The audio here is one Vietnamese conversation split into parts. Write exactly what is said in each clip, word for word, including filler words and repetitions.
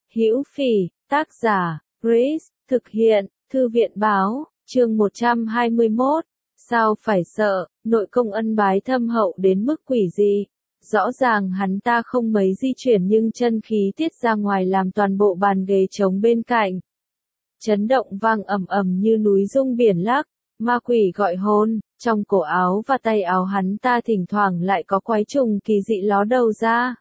Hữu Phỉ, tác giả, Grace, thực hiện, Thư viện báo, chương một trăm hai mươi mốt. Sao phải sợ, nội công ân bái thâm hậu đến mức quỷ gì? Rõ ràng hắn ta không mấy di chuyển nhưng chân khí tiết ra ngoài làm toàn bộ bàn ghế trống bên cạnh. Chấn động vang ầm ầm như núi rung biển lắc, ma quỷ gọi hồn, trong cổ áo và tay áo hắn ta thỉnh thoảng lại có quái trùng kỳ dị ló đầu ra.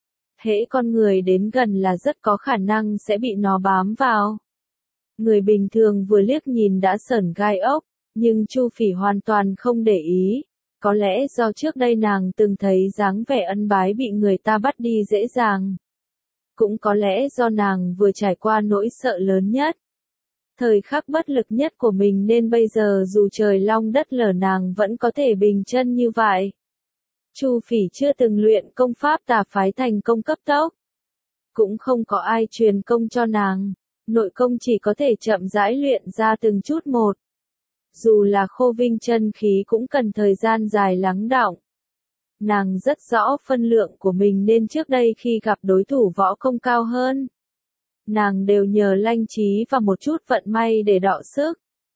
Hễ con người đến gần là rất có khả năng sẽ bị nó bám vào. Người bình thường vừa liếc nhìn đã sởn gai ốc, nhưng Chu Phỉ hoàn toàn không để ý. Có lẽ do trước đây nàng từng thấy dáng vẻ ân bái bị người ta bắt đi dễ dàng. Cũng có lẽ do nàng vừa trải qua nỗi sợ lớn nhất. Thời khắc bất lực nhất của mình nên bây giờ dù trời long đất lở nàng vẫn có thể bình chân như vậy. Chu Phỉ chưa từng luyện công pháp tà phái thành công cấp tốc. Cũng không có ai truyền công cho nàng. Nội công chỉ có thể chậm rãi luyện ra từng chút một. Dù là khô vinh chân khí cũng cần thời gian dài lắng đọng. Nàng rất rõ phân lượng của mình nên trước đây khi gặp đối thủ võ công cao hơn, nàng đều nhờ lanh trí và một chút vận may để đọ sức.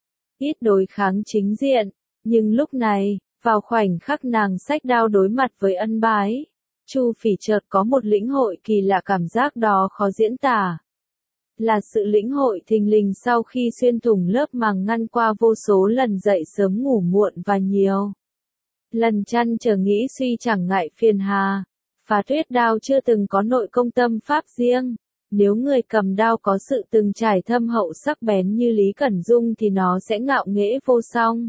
Ít đối kháng chính diện, nhưng lúc này, vào khoảnh khắc nàng xách đao đối mặt với ân bái, Chu Phỉ chợt có một lĩnh hội kỳ lạ, cảm giác đó khó diễn tả. Là sự lĩnh hội thình lình sau khi xuyên thủng lớp màng ngăn qua vô số lần dậy sớm ngủ muộn và nhiều lần chăn trở nghĩ suy chẳng ngại phiền hà. Phá Tuyết Đao chưa từng có nội công tâm pháp riêng. Nếu người cầm đao có sự từng trải thâm hậu sắc bén như Lý Cẩn Dung thì nó sẽ ngạo nghễ vô song.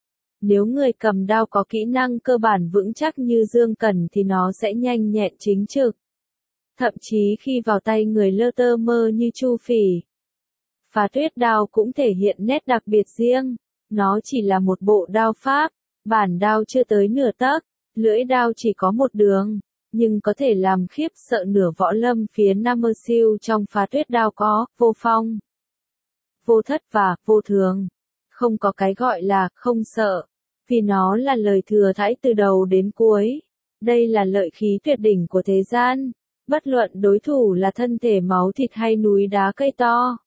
Nếu người cầm đao có kỹ năng cơ bản vững chắc như Dương Cẩn thì nó sẽ nhanh nhẹn chính trực. Thậm chí khi vào tay người lơ tơ mơ như Chu Phỉ, Phá Tuyết Đao cũng thể hiện nét đặc biệt riêng. Nó chỉ là một bộ đao pháp, bản đao chưa tới nửa tấc, lưỡi đao chỉ có một đường, nhưng có thể làm khiếp sợ nửa võ lâm phía Nam Mơ Siêu. Trong Phá Tuyết Đao có vô phong, vô thất và vô thường. Không có cái gọi là không sợ, vì nó là lời thừa thãi từ đầu đến cuối. Đây là lợi khí tuyệt đỉnh của thế gian. Bất luận đối thủ là thân thể máu thịt hay núi đá cây to,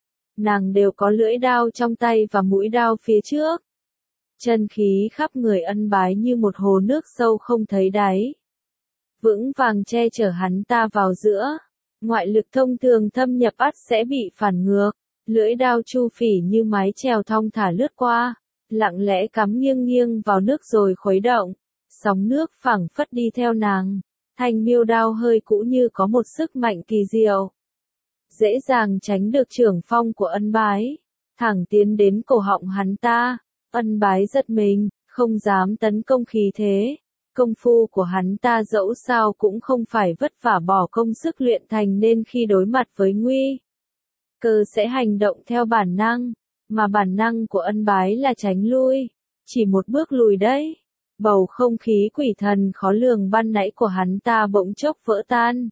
nàng đều có lưỡi đao trong tay và mũi đao phía trước. Chân khí khắp người ân bái như một hồ nước sâu không thấy đáy, vững vàng che chở hắn ta vào giữa. Ngoại lực thông thường thâm nhập ắt sẽ bị phản ngược. Lưỡi đao Chu Phỉ như mái chèo thong thả lướt qua, lặng lẽ cắm nghiêng nghiêng vào nước rồi khuấy động. Sóng nước phảng phất đi theo nàng. Thanh miêu đao hơi cũ như có một sức mạnh kỳ diệu, dễ dàng tránh được chưởng phong của ân bái, thẳng tiến đến cổ họng hắn ta. Ân bái giật mình, không dám tấn công khí thế. Công phu của hắn ta dẫu sao cũng không phải vất vả bỏ công sức luyện thành nên khi đối mặt với nguy cơ sẽ hành động theo bản năng, mà bản năng của ân bái là tránh lui. Chỉ một bước lùi đấy. Bầu không khí quỷ thần khó lường ban nãy của hắn ta bỗng chốc vỡ tan.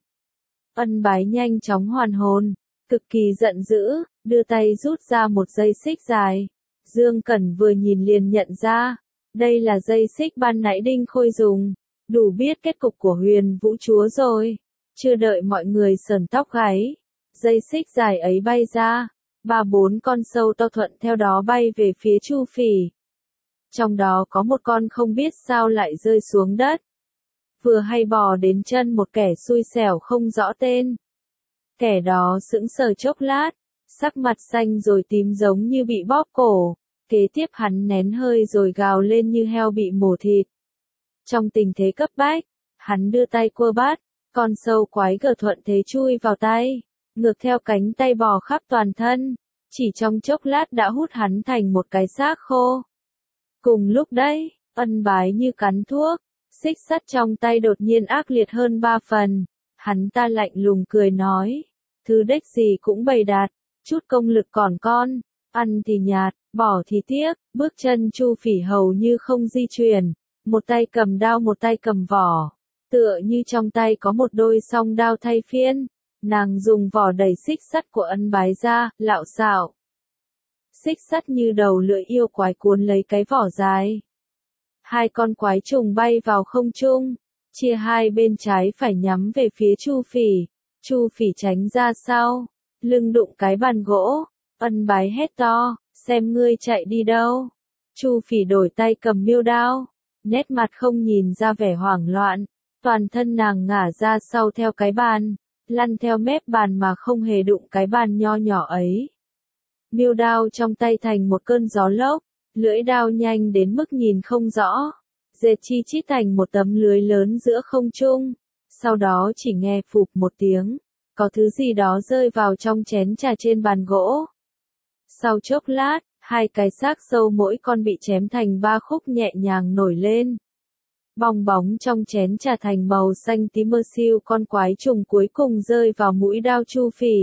Ân bái nhanh chóng hoàn hồn, cực kỳ giận dữ, đưa tay rút ra một dây xích dài. Dương Cẩn vừa nhìn liền nhận ra, đây là dây xích ban nãy Đinh Khôi dùng, đủ biết kết cục của Huyền Vũ Chúa rồi. Chưa đợi mọi người sởn tóc gáy, dây xích dài ấy bay ra, ba bốn con sâu to thuận theo đó bay về phía Chu Phỉ. Trong đó có một con không biết sao lại rơi xuống đất. Vừa hay bò đến chân một kẻ xui xẻo không rõ tên. Kẻ đó sững sờ chốc lát, sắc mặt xanh rồi tím giống như bị bóp cổ. Kế tiếp hắn nén hơi rồi gào lên như heo bị mổ thịt. Trong tình thế cấp bách, hắn đưa tay quơ bắt, con sâu quái gở thuận thế chui vào tay, ngược theo cánh tay bò khắp toàn thân. Chỉ trong chốc lát đã hút hắn thành một cái xác khô. Cùng lúc đấy, ân bái như cắn thuốc, xích sắt trong tay đột nhiên ác liệt hơn ba phần. Hắn ta lạnh lùng cười nói, thứ đếch gì cũng bày đạt, chút công lực còn con, ăn thì nhạt, bỏ thì tiếc. Bước chân Chu Phỉ hầu như không di chuyển, một tay cầm đao một tay cầm vỏ, tựa như trong tay có một đôi song đao thay phiên. Nàng dùng vỏ đẩy xích sắt của ân bái ra, lạo xạo. Xích sắt như đầu lưỡi yêu quái cuốn lấy cái vỏ dài. Hai con quái trùng bay vào không trung, chia hai bên trái phải nhắm về phía Chu Phỉ. Chu Phỉ tránh ra sau, lưng đụng cái bàn gỗ, Ân Bái hét to, xem ngươi chạy đi đâu. Chu Phỉ đổi tay cầm miêu đao, nét mặt không nhìn ra vẻ hoảng loạn, toàn thân nàng ngả ra sau theo cái bàn, lăn theo mép bàn mà không hề đụng cái bàn nho nhỏ ấy. Miêu đao trong tay thành một cơn gió lốc, lưỡi đao nhanh đến mức nhìn không rõ, dệt chi chít thành một tấm lưới lớn giữa không trung, sau đó chỉ nghe phụp một tiếng, có thứ gì đó rơi vào trong chén trà trên bàn gỗ. Sau chốc lát, hai cái xác sâu mỗi con bị chém thành ba khúc nhẹ nhàng nổi lên. Bong bóng trong chén trà thành màu xanh tím mơ siêu, con quái trùng cuối cùng rơi vào mũi đao Chu Phỉ.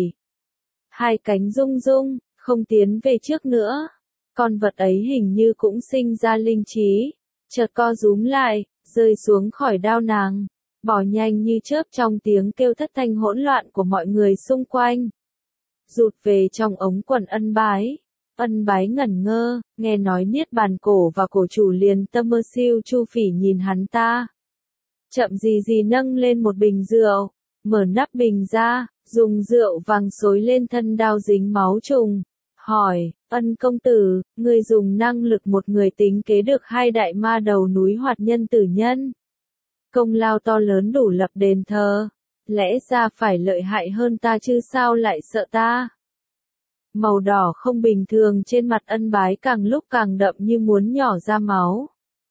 Hai cánh rung rung, không tiến về trước nữa. Con vật ấy hình như cũng sinh ra linh trí, chợt co rúm lại, rơi xuống khỏi đao nàng, bỏ nhanh như chớp trong tiếng kêu thất thanh hỗn loạn của mọi người xung quanh. Rụt về trong ống quần Ân Bái. Ân Bái ngẩn ngơ, nghe nói niết bàn cổ và cổ chủ liền tâm mơ siêu. Chu Phỉ nhìn hắn ta. Chậm gì gì nâng lên một bình rượu, mở nắp bình ra, dùng rượu vàng xối lên thân đao dính máu trùng. Hỏi, Ân công tử, người dùng năng lực một người tính kế được hai đại ma đầu núi Hoạt Nhân Tử Nhân. Công lao to lớn đủ lập đền thờ, lẽ ra phải lợi hại hơn ta chứ sao lại sợ ta. Màu đỏ không bình thường trên mặt Ân Bái càng lúc càng đậm như muốn nhỏ ra máu.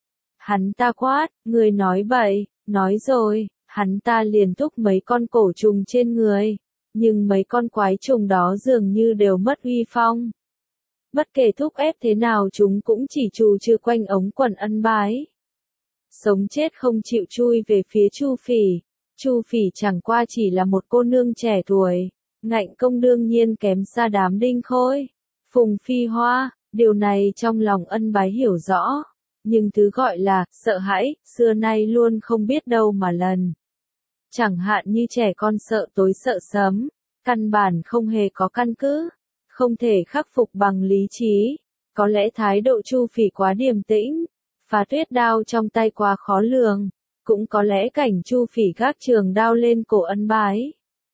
Hắn ta quát, người nói bậy, nói rồi, hắn ta liền thúc mấy con cổ trùng trên người, nhưng mấy con quái trùng đó dường như đều mất uy phong. Bất kể thúc ép thế nào chúng cũng chỉ trù trừ quanh ống quần Ân Bái. Sống chết không chịu chui về phía Chu Phỉ. Chu Phỉ chẳng qua chỉ là một cô nương trẻ tuổi, ngạnh công đương nhiên kém xa đám Đinh Khôi, Phùng Phi Hoa, điều này trong lòng Ân Bái hiểu rõ, nhưng thứ gọi là sợ hãi, xưa nay luôn không biết đâu mà lần. Chẳng hạn như trẻ con sợ tối sợ sấm, căn bản không hề có căn cứ, không thể khắc phục bằng lý trí, có lẽ thái độ Chu Phỉ quá điềm tĩnh, phá tuyết đao trong tay quá khó lường, cũng có lẽ cảnh Chu Phỉ gác trường đao lên cổ Ân Bái.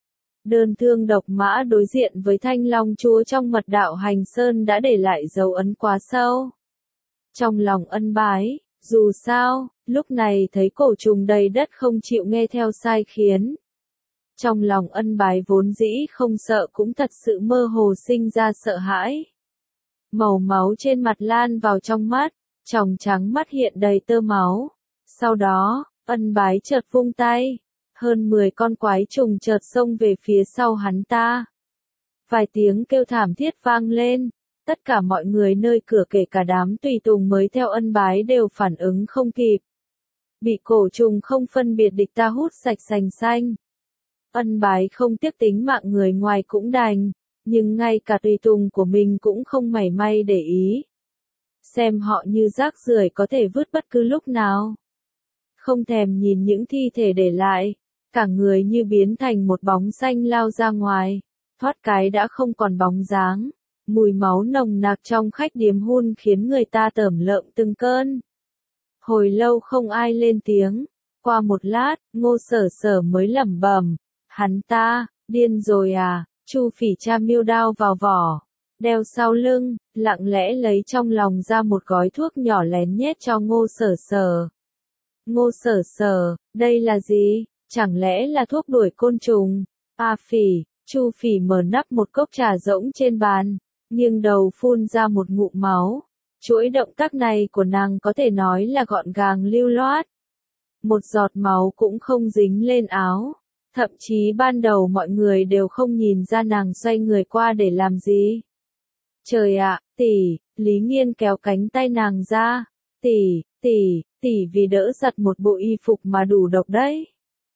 Đơn thương độc mã đối diện với Thanh Long Chúa trong mật đạo Hành Sơn đã để lại dấu ấn quá sâu trong lòng Ân Bái, dù sao, lúc này thấy cổ trùng đầy đất không chịu nghe theo sai khiến. Trong lòng Ân Bái vốn dĩ không sợ cũng thật sự mơ hồ sinh ra sợ hãi. Màu máu trên mặt lan vào trong mắt, tròng trắng mắt hiện đầy tơ máu. Sau đó, Ân Bái chợt vung tay, hơn mười con quái trùng chợt xông về phía sau hắn ta. Vài tiếng kêu thảm thiết vang lên, tất cả mọi người nơi cửa kể cả đám tùy tùng mới theo Ân Bái đều phản ứng không kịp. Bị cổ trùng không phân biệt địch ta hút sạch sành xanh. Ân Bái không tiếc tính mạng người ngoài cũng đành, nhưng ngay cả tùy tùng của mình cũng không mảy may để ý. Xem họ như rác rưởi có thể vứt bất cứ lúc nào. Không thèm nhìn những thi thể để lại, cả người như biến thành một bóng xanh lao ra ngoài, thoát cái đã không còn bóng dáng. Mùi máu nồng nặc trong khách điếm hun khiến người ta tởm lợm từng cơn. Hồi lâu không ai lên tiếng, qua một lát, Ngô Sở Sở mới lẩm bẩm, hắn ta, điên rồi à? Chu Phỉ tra miêu đao vào vỏ, đeo sau lưng, lặng lẽ lấy trong lòng ra một gói thuốc nhỏ lén nhét cho Ngô Sở Sở. Ngô Sở Sở, đây là gì? Chẳng lẽ là thuốc đuổi côn trùng? A Phỉ, Chu Phỉ mở nắp một cốc trà rỗng trên bàn, nghiêng đầu phun ra một ngụm máu. Chuỗi động tác này của nàng có thể nói là gọn gàng lưu loát. Một giọt máu cũng không dính lên áo. Thậm chí ban đầu mọi người đều không nhìn ra nàng xoay người qua để làm gì. Trời ạ, tỷ, Lý Nghiên kéo cánh tay nàng ra. Tỷ, tỷ, tỷ vì đỡ giặt một bộ y phục mà đủ độc đấy.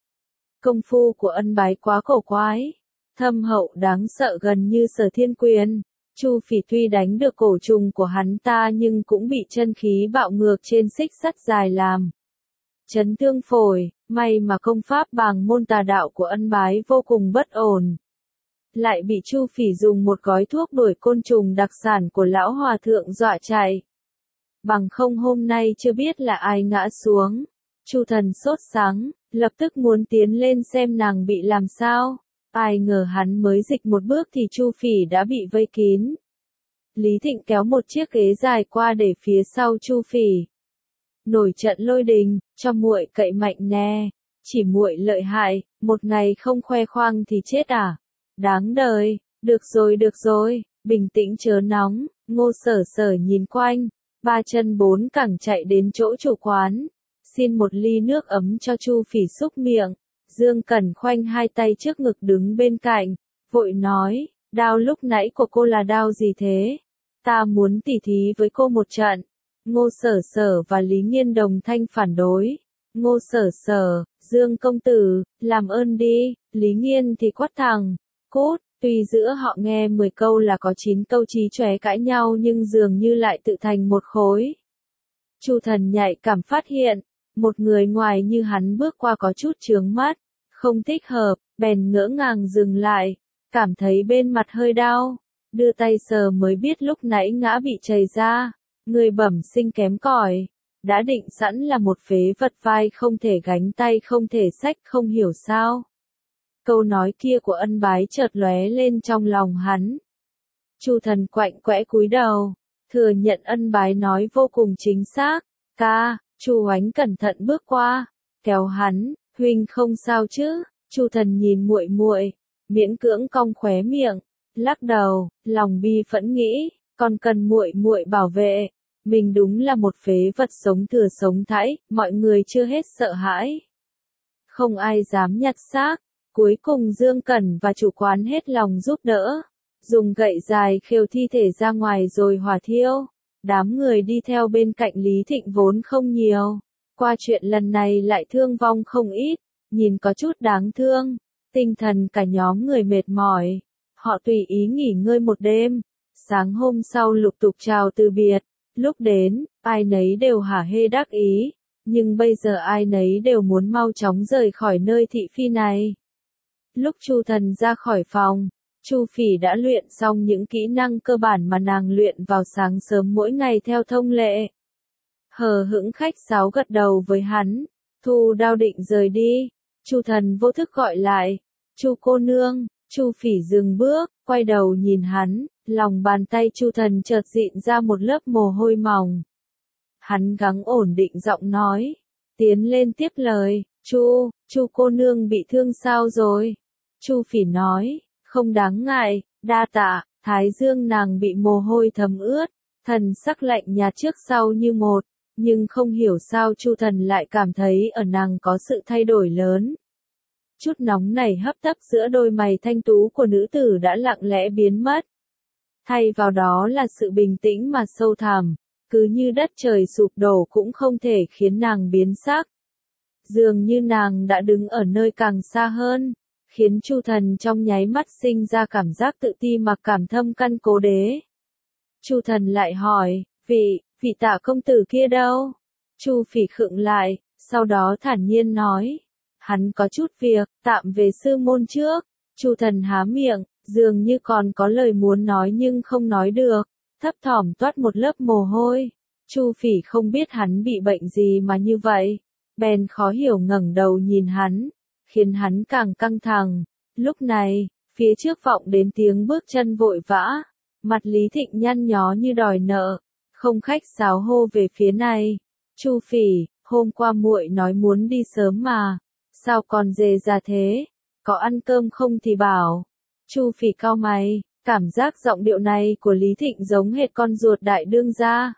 Công phu của Ân Bái quá cổ quái, thâm hậu đáng sợ gần như Sở Thiên Quyền. Chu Phỉ tuy đánh được cổ trùng của hắn ta nhưng cũng bị chân khí bạo ngược trên xích sắt dài làm chấn thương phổi, may mà công pháp bàng môn tà đạo của Ân Bái vô cùng bất ổn. Lại bị Chu Phỉ dùng một gói thuốc đuổi côn trùng đặc sản của lão hòa thượng dọa chạy. Bằng không hôm nay chưa biết là ai ngã xuống. Chu Thần sốt sắng, lập tức muốn tiến lên xem nàng bị làm sao. Ai ngờ hắn mới dịch một bước thì Chu Phỉ đã bị vây kín. Lý Thịnh kéo một chiếc ghế dài qua để phía sau Chu Phỉ. Nổi trận lôi đình, cho muội cậy mạnh nè, chỉ muội lợi hại, một ngày không khoe khoang thì chết à? Đáng đời, được rồi được rồi, bình tĩnh chớ nóng. Ngô Sở Sở nhìn quanh, ba chân bốn cẳng chạy đến chỗ chủ quán, xin một ly nước ấm cho Chu Phỉ xúc miệng. Dương Cẩn khoanh hai tay trước ngực đứng bên cạnh, vội nói, đao lúc nãy của cô là đao gì thế? Ta muốn tỉ thí với cô một trận. Ngô Sở Sở và Lý Nghiên đồng thanh phản đối. Ngô Sở Sở, Dương công tử, làm ơn đi. Lý Nghiên thì quát thẳng, cút. Tuy giữa họ nghe mười câu là có chín câu chí chóe cãi nhau nhưng dường như lại tự thành một khối. Chu Thần nhạy cảm phát hiện, một người ngoài như hắn bước qua có chút chướng mắt, không thích hợp, bèn ngỡ ngàng dừng lại, cảm thấy bên mặt hơi đau, đưa tay sờ mới biết lúc nãy ngã bị chảy ra, người bẩm sinh kém cỏi, đã định sẵn là một phế vật vai không thể gánh tay không thể xách không hiểu sao. Câu nói kia của Ân Bái chợt lóe lên trong lòng hắn. Chu Thần quạnh quẽ cúi đầu, thừa nhận Ân Bái nói vô cùng chính xác. Ca, Chu Oánh cẩn thận bước qua, kéo hắn, huynh không sao chứ? Chu Thần nhìn muội muội, miễn cưỡng cong khóe miệng, lắc đầu, lòng bi phẫn nghĩ, còn cần muội muội bảo vệ, mình đúng là một phế vật sống thừa sống thãi, mọi người chưa hết sợ hãi. Không ai dám nhặt xác. Cuối cùng Dương Cẩn và chủ quán hết lòng giúp đỡ, dùng gậy dài khều thi thể ra ngoài rồi hỏa thiêu. Đám người đi theo bên cạnh Lý Thịnh vốn không nhiều, qua chuyện lần này lại thương vong không ít, nhìn có chút đáng thương, tinh thần cả nhóm người mệt mỏi. Họ tùy ý nghỉ ngơi một đêm, sáng hôm sau lục tục chào từ biệt, lúc đến, ai nấy đều hả hê đắc ý, nhưng bây giờ ai nấy đều muốn mau chóng rời khỏi nơi thị phi này. Lúc Chu Thần ra khỏi phòng, Chu Phỉ đã luyện xong những kỹ năng cơ bản mà nàng luyện vào sáng sớm mỗi ngày theo thông lệ. Hờ hững khách sáo gật đầu với hắn, thu đao định rời đi. Chu Thần vô thức gọi lại, Chu cô nương. Chu Phỉ dừng bước, quay đầu nhìn hắn, lòng bàn tay Chu Thần chợt dịn ra một lớp mồ hôi mỏng. Hắn gắng ổn định giọng nói, tiến lên tiếp lời, Chu, Chu cô nương bị thương sao rồi? Chu Phỉ nói, không đáng ngại, đa tạ. Thái dương nàng bị mồ hôi thấm ướt, thần sắc lạnh nhạt trước sau như một, nhưng không hiểu sao Chu Thần lại cảm thấy ở nàng có sự thay đổi lớn. Chút nóng này hấp tấp giữa đôi mày thanh tú của nữ tử đã lặng lẽ biến mất. Thay vào đó là sự bình tĩnh mà sâu thẳm, cứ như đất trời sụp đổ cũng không thể khiến nàng biến sắc. Dường như nàng đã đứng ở nơi càng xa hơn, khiến Chu Thần trong nháy mắt sinh ra cảm giác tự ti mà cảm thâm căn cố đế. Chu Thần lại hỏi, vị, vị Tạ công tử kia đâu? Chu Phỉ khựng lại, sau đó thản nhiên nói, hắn có chút việc, tạm về sư môn trước. Chu Thần há miệng, dường như còn có lời muốn nói nhưng không nói được, thấp thỏm toát một lớp mồ hôi. Chu Phỉ không biết hắn bị bệnh gì mà như vậy, bèn khó hiểu ngẩng đầu nhìn hắn, khiến hắn càng căng thẳng. Lúc này, phía trước vọng đến tiếng bước chân vội vã, mặt Lý Thịnh nhăn nhó như đòi nợ, không khách sáo hô về phía này. Chu Phỉ, hôm qua muội nói muốn đi sớm mà, sao còn dề ra thế? Có ăn cơm không thì bảo. Chu Phỉ cau mày, cảm giác giọng điệu này của Lý Thịnh giống hệt con ruột đại đương gia.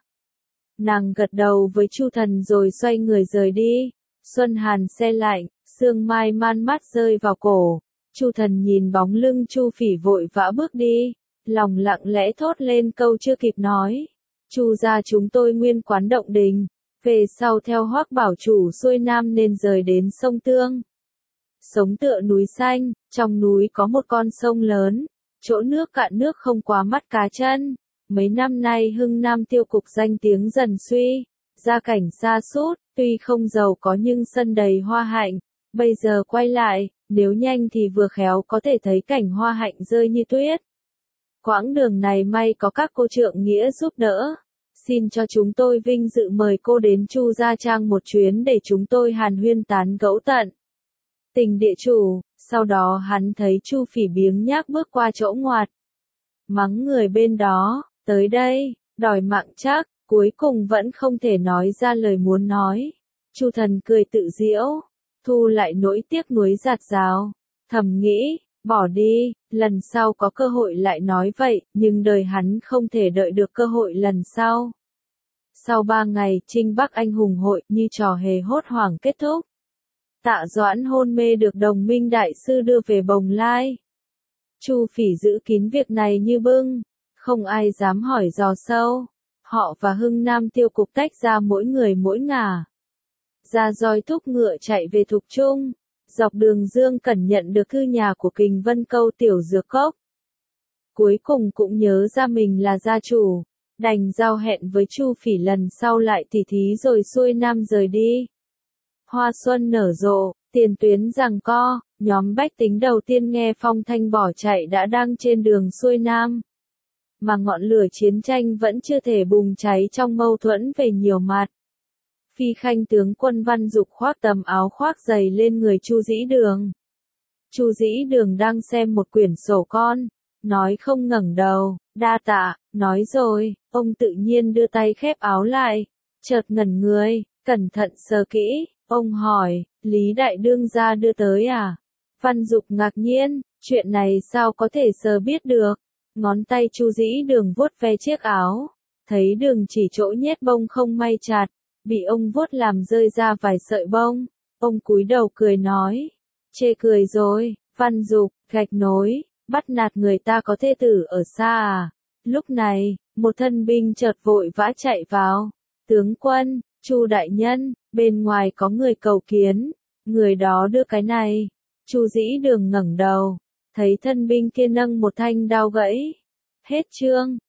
Nàng gật đầu với Chu Thần rồi xoay người rời đi. Xuân hàn se lạnh, sương mai man mát rơi vào cổ. Chu Thần nhìn bóng lưng Chu Phỉ vội vã bước đi, lòng lặng lẽ thốt lên câu chưa kịp nói. Chu gia chúng tôi nguyên quán Động Đình, về sau theo Hoắc bảo chủ xuôi nam nên rời đến sông Tương. Sống tựa núi xanh, trong núi có một con sông lớn, chỗ nước cạn nước không quá mắt cá chân. Mấy năm nay Hưng Nam tiêu cục danh tiếng dần suy, gia cảnh sa sút, tuy không giàu có nhưng sân đầy hoa hạnh. Bây giờ quay lại, nếu nhanh thì vừa khéo có thể thấy cảnh hoa hạnh rơi như tuyết. Quãng đường này may có các cô trượng nghĩa giúp đỡ. Xin cho chúng tôi vinh dự mời cô đến Chu Gia Trang một chuyến để chúng tôi hàn huyên tán gẫu tận tình địa chủ. Sau đó hắn thấy Chu Phỉ biếng nhác bước qua chỗ ngoặt. Mắng người bên đó, tới đây, đòi mạng chắc, cuối cùng vẫn không thể nói ra lời muốn nói. Chu Thần cười tự giễu, thu lại nỗi tiếc nuối dạt dào, thầm nghĩ, bỏ đi, lần sau có cơ hội lại nói vậy, nhưng đời hắn không thể đợi được cơ hội lần sau. Sau ba ngày Trinh Bắc Anh hùng hội như trò hề hốt hoảng kết thúc. Tạ Doãn hôn mê được đồng minh đại sư đưa về Bồng Lai. Chu Phỉ giữ kín việc này như bưng, không ai dám hỏi dò sâu. Họ và Hưng Nam Tiêu Cục tách ra mỗi người mỗi ngả. Ra roi thúc ngựa chạy về Thục Trung. Dọc đường Dương Cẩn nhận được thư nhà của Kình Vân Câu tiểu dược cốc. Cuối cùng cũng nhớ ra mình là gia chủ, đành giao hẹn với Chu Phỉ lần sau lại tỉ thí rồi xuôi nam rời đi. Hoa xuân nở rộ, tiền tuyến giằng co, nhóm bách tính đầu tiên nghe phong thanh bỏ chạy đã đang trên đường xuôi nam. Mà ngọn lửa chiến tranh vẫn chưa thể bùng cháy trong mâu thuẫn về nhiều mặt. Phi khanh tướng quân Văn Dục khoác tấm áo khoác dày lên người Chu Dĩ Đường. Chu Dĩ Đường đang xem một quyển sổ con, nói không ngẩng đầu, đa tạ, nói rồi, ông tự nhiên đưa tay khép áo lại, chợt ngẩn người, cẩn thận sờ kỹ, ông hỏi, Lý Đại Đương gia đưa tới à? Văn Dục ngạc nhiên, chuyện này sao có thể sờ biết được? Ngón tay Chu Dĩ Đường vuốt ve chiếc áo, thấy đường chỉ chỗ nhét bông không may chặt, bị ông vuốt làm rơi ra vài sợi bông. Ông cúi đầu cười nói, chê cười rồi, Văn Dục, gạch nối, bắt nạt người ta có thê tử ở xa à? Lúc này, một thân binh chợt vội vã chạy vào. Tướng quân, Chu đại nhân, bên ngoài có người cầu kiến, người đó đưa cái này. Chu Dĩ Đường ngẩng đầu, thấy thân binh kia nâng một thanh đao gãy. Hết chương.